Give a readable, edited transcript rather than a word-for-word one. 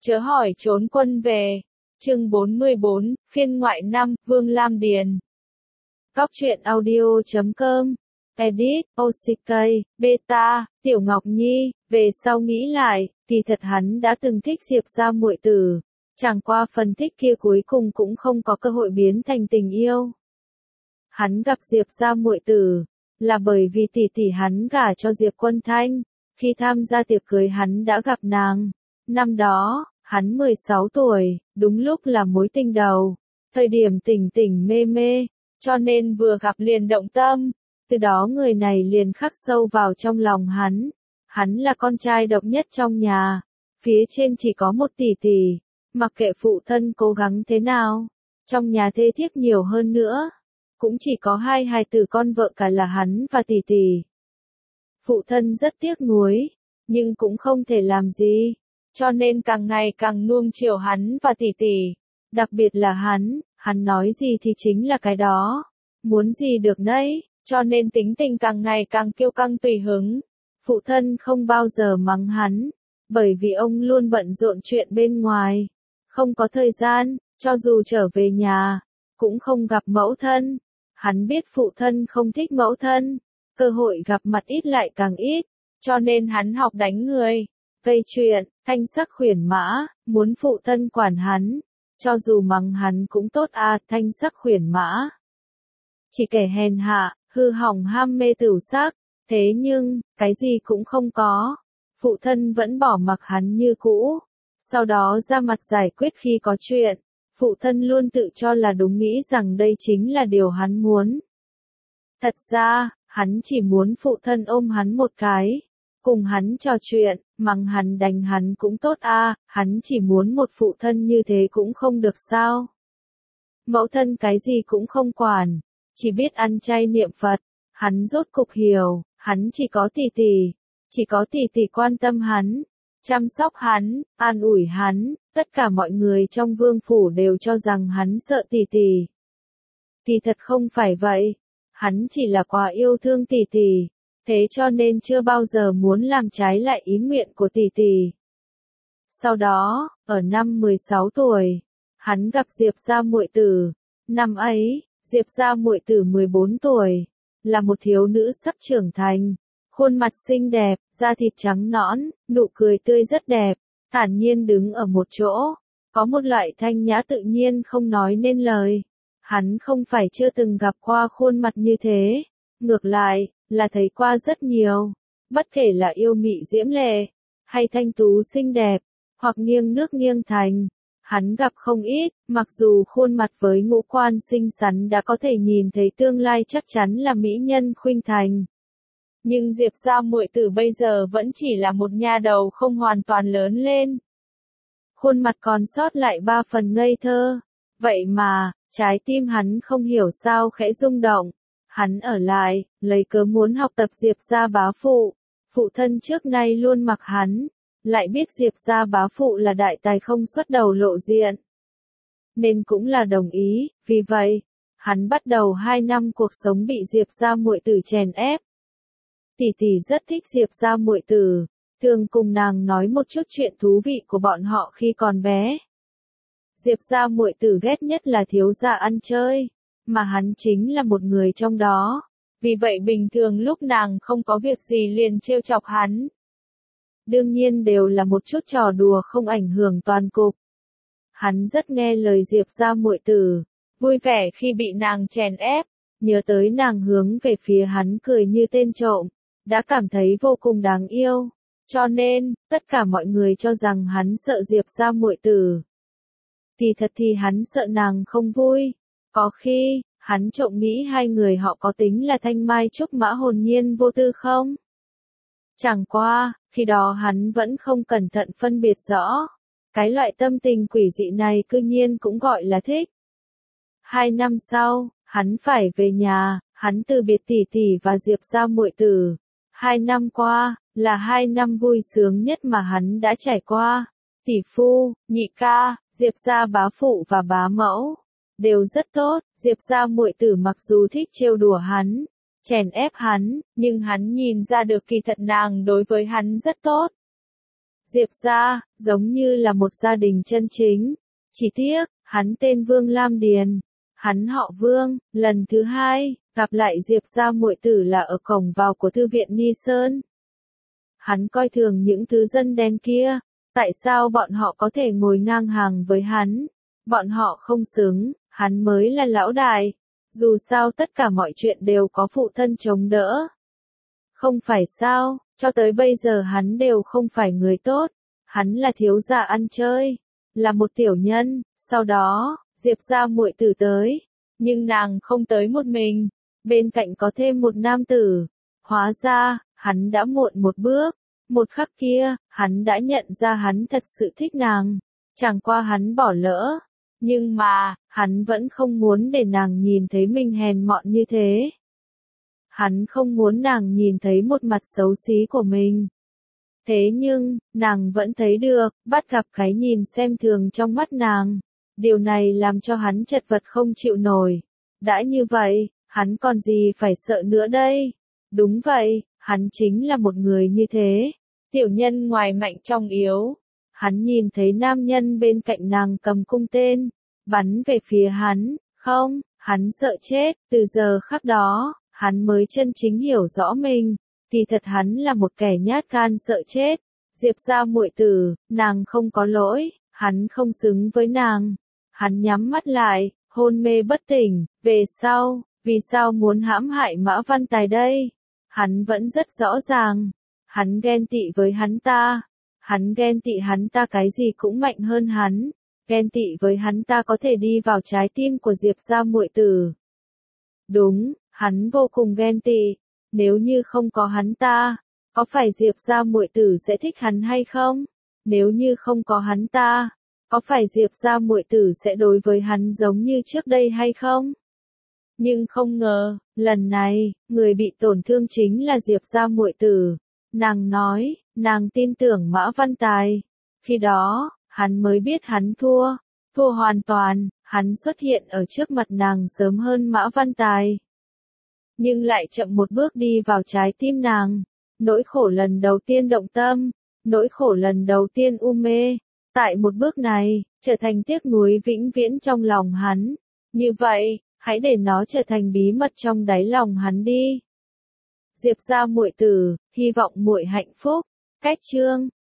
Chớ hỏi trốn quân về. Chương 44, phiên ngoại 5, Vương Lam Điền. Góc truyện audio.com. Edit, OCK, Beta, Tiểu Ngọc Nhi. Về sau nghĩ lại, kỳ thật hắn đã từng thích Diệp gia muội tử. Chẳng qua phần thích kia cuối cùng cũng không có cơ hội biến thành tình yêu. Hắn gặp Diệp gia muội tử, là bởi vì tỷ tỷ hắn gả cho Diệp Quân Thanh. Khi tham gia tiệc cưới hắn đã gặp nàng. Năm đó, hắn 16 tuổi, đúng lúc là mối tình đầu. Thời điểm tỉnh tỉnh mê mê, cho nên vừa gặp liền động tâm. Từ đó người này liền khắc sâu vào trong lòng hắn. Hắn là con trai độc nhất trong nhà. Phía trên chỉ có một tỷ tỷ. Mặc kệ phụ thân cố gắng thế nào, trong nhà thê thiếp nhiều hơn nữa, cũng chỉ có hai hài tử con vợ cả là hắn và tỷ tỷ. Phụ thân rất tiếc nuối, nhưng cũng không thể làm gì, cho nên càng ngày càng nuông chiều hắn và tỷ tỷ. Đặc biệt là hắn nói gì thì chính là cái đó, muốn gì được nấy, cho nên tính tình càng ngày càng kiêu căng tùy hứng. Phụ thân không bao giờ mắng hắn, bởi vì ông luôn bận rộn chuyện bên ngoài. Không có thời gian, cho dù trở về nhà, cũng không gặp mẫu thân. Hắn biết phụ thân không thích mẫu thân, cơ hội gặp mặt ít lại càng ít, cho nên hắn học đánh người, gây chuyện, thanh sắc khuyển mã, muốn phụ thân quản hắn. Cho dù mắng hắn cũng tốt à, thanh sắc khuyển mã. Chỉ kẻ hèn hạ, hư hỏng ham mê tửu sắc, thế nhưng, cái gì cũng không có. Phụ thân vẫn bỏ mặc hắn như cũ. Sau đó ra mặt giải quyết khi có chuyện, phụ thân luôn tự cho là đúng, nghĩ rằng đây chính là điều hắn muốn. Thật ra, hắn chỉ muốn phụ thân ôm hắn một cái, cùng hắn trò chuyện, mắng hắn đánh hắn cũng tốt à, hắn chỉ muốn một phụ thân như thế cũng không được sao. Mẫu thân cái gì cũng không quản, chỉ biết ăn chay niệm Phật, hắn rốt cục hiểu, hắn chỉ có tỷ tỷ, chỉ có tỷ tỷ quan tâm hắn. Chăm sóc hắn, an ủi hắn, tất cả mọi người trong vương phủ đều cho rằng hắn sợ tỷ tỷ. Kỳ thật không phải vậy, hắn chỉ là quá yêu thương tỷ tỷ, thế cho nên chưa bao giờ muốn làm trái lại ý nguyện của tỷ tỷ. Sau đó, ở năm 16 tuổi, hắn gặp Diệp gia muội tử. Năm ấy, Diệp gia muội tử 14 tuổi, là một thiếu nữ sắp trưởng thành. Khuôn mặt xinh đẹp, da thịt trắng nõn, nụ cười tươi rất đẹp, thản nhiên đứng ở một chỗ, có một loại thanh nhã tự nhiên không nói nên lời. Hắn không phải chưa từng gặp qua khuôn mặt như thế, ngược lại, là thấy qua rất nhiều, bất kể là yêu mị diễm lệ, hay thanh tú xinh đẹp, hoặc nghiêng nước nghiêng thành. Hắn gặp không ít, mặc dù khuôn mặt với ngũ quan xinh xắn đã có thể nhìn thấy tương lai chắc chắn là mỹ nhân khuynh thành. Nhưng Diệp gia muội tử bây giờ vẫn chỉ là một nha đầu không hoàn toàn lớn lên. Khuôn mặt còn sót lại 3 phần ngây thơ. Vậy mà, trái tim hắn không hiểu sao khẽ rung động. Hắn ở lại, lấy cớ muốn học tập Diệp gia bá phụ. Phụ thân trước nay luôn mặc hắn, lại biết Diệp gia bá phụ là đại tài không xuất đầu lộ diện. Nên cũng là đồng ý, vì vậy, hắn bắt đầu 2 năm cuộc sống bị Diệp gia muội tử chèn ép. Tỷ tỷ rất thích Diệp gia muội tử, thường cùng nàng nói một chút chuyện thú vị của bọn họ khi còn bé. Diệp gia muội tử ghét nhất là thiếu gia ăn chơi, mà hắn chính là một người trong đó, vì vậy bình thường lúc nàng không có việc gì liền trêu chọc hắn. Đương nhiên đều là một chút trò đùa không ảnh hưởng toàn cục. Hắn rất nghe lời Diệp gia muội tử, vui vẻ khi bị nàng chèn ép, nhớ tới nàng hướng về phía hắn cười như tên trộm, đã cảm thấy vô cùng đáng yêu, cho nên, tất cả mọi người cho rằng hắn sợ Diệp gia muội tử. Kỳ thật thì hắn sợ nàng không vui, có khi, hắn trộm nghĩ hai người họ có tính là thanh mai trúc mã hồn nhiên vô tư không? Chẳng qua, khi đó hắn vẫn không cẩn thận phân biệt rõ, cái loại tâm tình quỷ dị này cư nhiên cũng gọi là thích. 2 năm sau, hắn phải về nhà, hắn từ biệt tỷ tỷ và Diệp gia muội tử. 2 năm qua, là 2 năm vui sướng nhất mà hắn đã trải qua. Tỷ phu, nhị ca, Diệp gia bá phụ và bá mẫu đều rất tốt. Diệp gia muội tử mặc dù thích trêu đùa hắn, chèn ép hắn, nhưng hắn nhìn ra được kỳ thật nàng đối với hắn rất tốt. Diệp gia, giống như là một gia đình chân chính. Chỉ tiếc, hắn tên Vương Lam Điền. Hắn họ Vương, lần thứ hai, gặp lại Diệp gia muội tử là ở cổng vào của thư viện Ni Sơn. Hắn coi thường những thứ dân đen kia, tại sao bọn họ có thể ngồi ngang hàng với hắn? Bọn họ không xứng, hắn mới là lão đại. Dù sao tất cả mọi chuyện đều có phụ thân chống đỡ. Không phải sao, cho tới bây giờ hắn đều không phải người tốt. Hắn là thiếu gia ăn chơi, là một tiểu nhân. Sau đó, Diệp gia muội tử tới, nhưng nàng không tới một mình, bên cạnh có thêm một nam tử. Hóa ra, hắn đã muộn một bước. Một khắc kia, hắn đã nhận ra hắn thật sự thích nàng. Chẳng qua hắn bỏ lỡ. Nhưng mà, hắn vẫn không muốn để nàng nhìn thấy mình hèn mọn như thế. Hắn không muốn nàng nhìn thấy một mặt xấu xí của mình. Thế nhưng, nàng vẫn thấy được, bắt gặp cái nhìn xem thường trong mắt nàng. Điều này làm cho hắn chật vật không chịu nổi. Đã như vậy, hắn còn gì phải sợ nữa đây? Đúng vậy, hắn chính là một người như thế. Tiểu nhân ngoài mạnh trong yếu. Hắn nhìn thấy nam nhân bên cạnh nàng cầm cung tên, bắn về phía hắn. Không, hắn sợ chết. Từ giờ khắc đó, hắn mới chân chính hiểu rõ mình. Kỳ thật hắn là một kẻ nhát gan sợ chết. Diệp gia muội tử, nàng không có lỗi, hắn không xứng với nàng. Hắn nhắm mắt lại, hôn mê bất tỉnh. Về sau, vì sao muốn hãm hại Mã Văn Tài đây? Hắn vẫn rất rõ ràng. Hắn ghen tị với hắn ta. Hắn ghen tị hắn ta cái gì cũng mạnh hơn hắn. Ghen tị với hắn ta có thể đi vào trái tim của Diệp gia muội tử. Đúng, hắn vô cùng ghen tị. Nếu như không có hắn ta, có phải Diệp gia muội tử sẽ thích hắn hay không? Nếu như không có hắn ta, có phải Diệp gia muội tử sẽ đối với hắn giống như trước đây hay không? Nhưng không ngờ, lần này, người bị tổn thương chính là Diệp gia muội tử. Nàng nói, nàng tin tưởng Mã Văn Tài. Khi đó, hắn mới biết hắn thua. Thua hoàn toàn, hắn xuất hiện ở trước mặt nàng sớm hơn Mã Văn Tài. Nhưng lại chậm một bước đi vào trái tim nàng. Nỗi khổ lần đầu tiên động tâm, nỗi khổ lần đầu tiên u mê. Tại một bước này, trở thành tiếc nuối vĩnh viễn trong lòng hắn. Như vậy, hãy để nó trở thành bí mật trong đáy lòng hắn đi. Diệp gia muội tử, hy vọng muội hạnh phúc. Cách chương